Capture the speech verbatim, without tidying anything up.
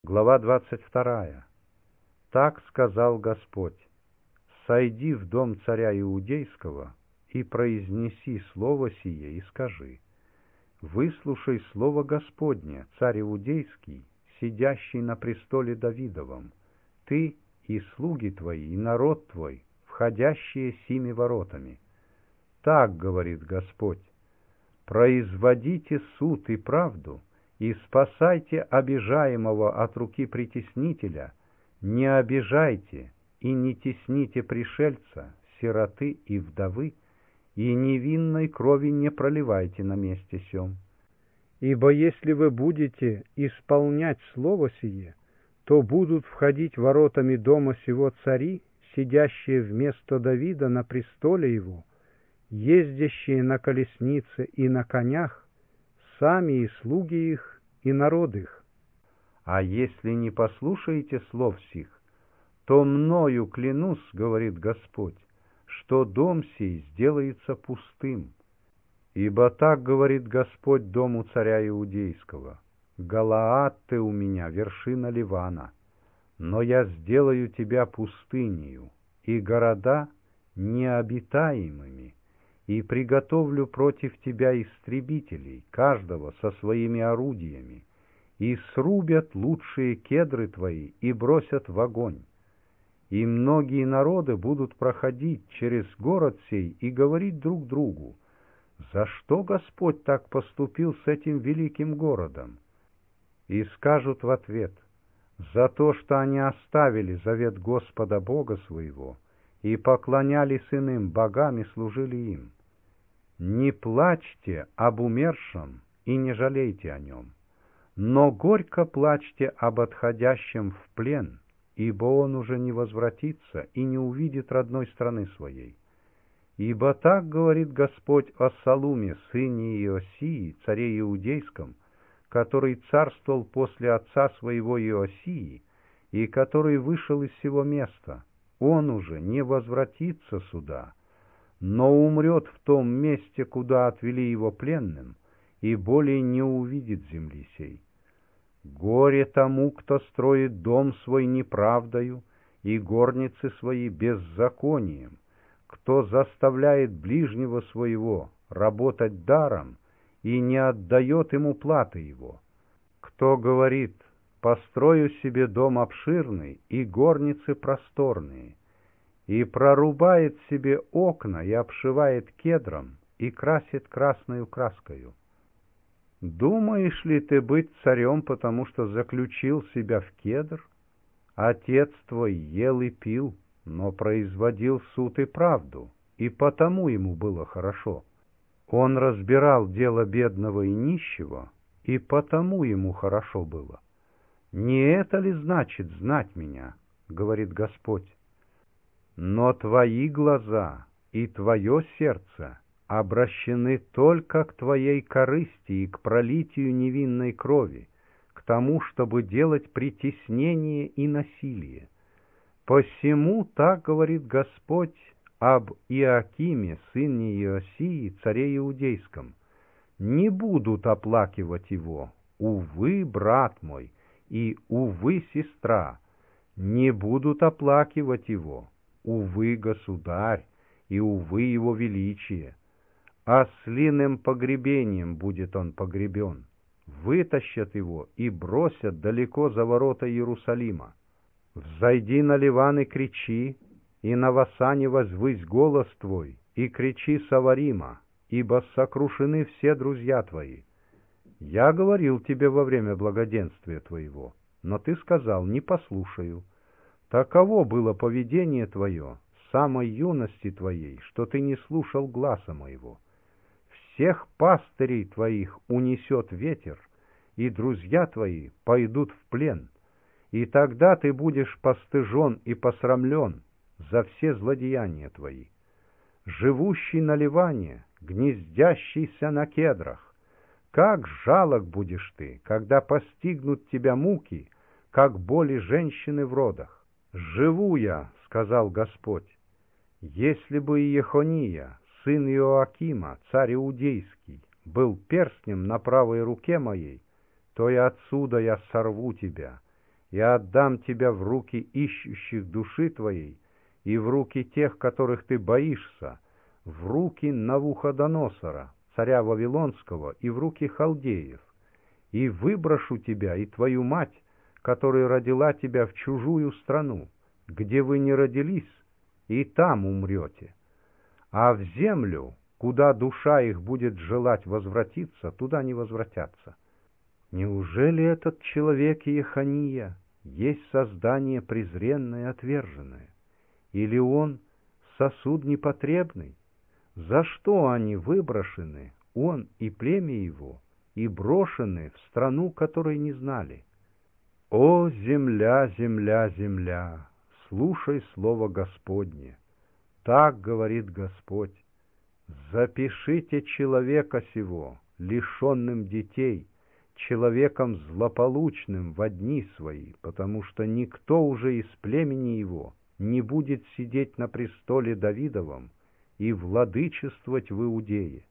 Глава двадцать вторая. Так сказал Господь: «Сойди в дом царя Иудейского и произнеси слово сие и скажи: выслушай слово Господне, царь Иудейский, сидящий на престоле Давидовом, ты и слуги твои, и народ твой, входящие сими воротами. Так говорит Господь: производите суд и правду, и спасайте обижаемого от руки притеснителя, не обижайте и не тесните пришельца, сироты и вдовы, и невинной крови не проливайте на месте сем. Ибо если вы будете исполнять слово сие, то будут входить воротами дома сего цари, сидящие вместо Давида на престоле его, ездящие на колеснице и на конях, сами и слуги их, и народ их. А если не послушаете слов сих, то мною клянусь, говорит Господь, что дом сей сделается пустым. Ибо так говорит Господь дому царя Иудейского: Галаад ты у меня, вершина Ливана, но я сделаю тебя пустынею, и города необитаемыми, и приготовлю против тебя истребителей, каждого со своими орудиями, и срубят лучшие кедры твои и бросят в огонь. И многие народы будут проходить через город сей и говорить друг другу: за что Господь так поступил с этим великим городом? И скажут в ответ: за то, что они оставили завет Господа Бога своего, и поклонялись иным богам и служили им. Не плачьте об умершем и не жалейте о нем, но горько плачьте об отходящем в плен, ибо он уже не возвратится и не увидит родной страны своей. Ибо так говорит Господь о Салуме, сыне Иосии, царе Иудейском, который царствовал после отца своего Иосии, и который вышел из сего места. Он уже не возвратится сюда, но умрет в том месте, куда отвели его пленным, и более не увидит земли сей. Горе тому, кто строит дом свой неправдою и горницы свои беззаконием, кто заставляет ближнего своего работать даром и не отдает ему платы его, кто говорит: построю себе дом обширный и горницы просторные, и прорубает себе окна и обшивает кедром и красит красною краскою. Думаешь ли ты быть царем, потому что заключил себя в кедр? Отец твой ел и пил, но производил суд и правду, и потому ему было хорошо. Он разбирал дело бедного и нищего, и потому ему хорошо было. Не это ли значит знать меня, говорит Господь? Но твои глаза и твое сердце обращены только к твоей корысти и к пролитию невинной крови, к тому, чтобы делать притеснение и насилие. Посему так говорит Господь об Иоакиме, сыне Иосии, царе Иудейском: не будут оплакивать его, увы, брат мой, и увы, сестра, не будут оплакивать его, увы, государь, и увы, его величие. Ослиным погребением будет он погребен, вытащат его и бросят далеко за ворота Иерусалима. Взойди на Ливан и кричи, и на Васане возвысь голос твой, и кричи с Аварима, ибо сокрушены все друзья твои. Я говорил тебе во время благоденствия твоего, но ты сказал: не послушаю. Таково было поведение твое с самой юности твоей, что ты не слушал гласа моего. Всех пастырей твоих унесет ветер, и друзья твои пойдут в плен, и тогда ты будешь постыжен и посрамлен за все злодеяния твои. Живущий на Ливане, гнездящийся на кедрах, как жалок будешь ты, когда постигнут тебя муки, как боли женщины в родах. «Живу я, — сказал Господь, — если бы Иехония, сын Иоакима, царь Иудейский, был перстнем на правой руке моей, то и отсюда я сорву тебя, и отдам тебя в руки ищущих души твоей, и в руки тех, которых ты боишься, в руки Навуходоносора, царя Вавилонского, и в руки халдеев, и выброшу тебя и твою мать, которая родила тебя в чужую страну, где вы не родились, и там умрете. А в землю, куда душа их будет желать возвратиться, туда не возвратятся. Неужели этот человек Иехания есть создание презренное и отверженное? Или он сосуд непотребный? За что они выброшены, он и племя его, и брошены в страну, которой не знали? О, земля, земля, земля, слушай слово Господне. Так говорит Господь: запишите человека сего, лишенным детей, человеком злополучным во дни свои, потому что никто уже из племени его не будет сидеть на престоле Давидовом и владычествовать в Иудее.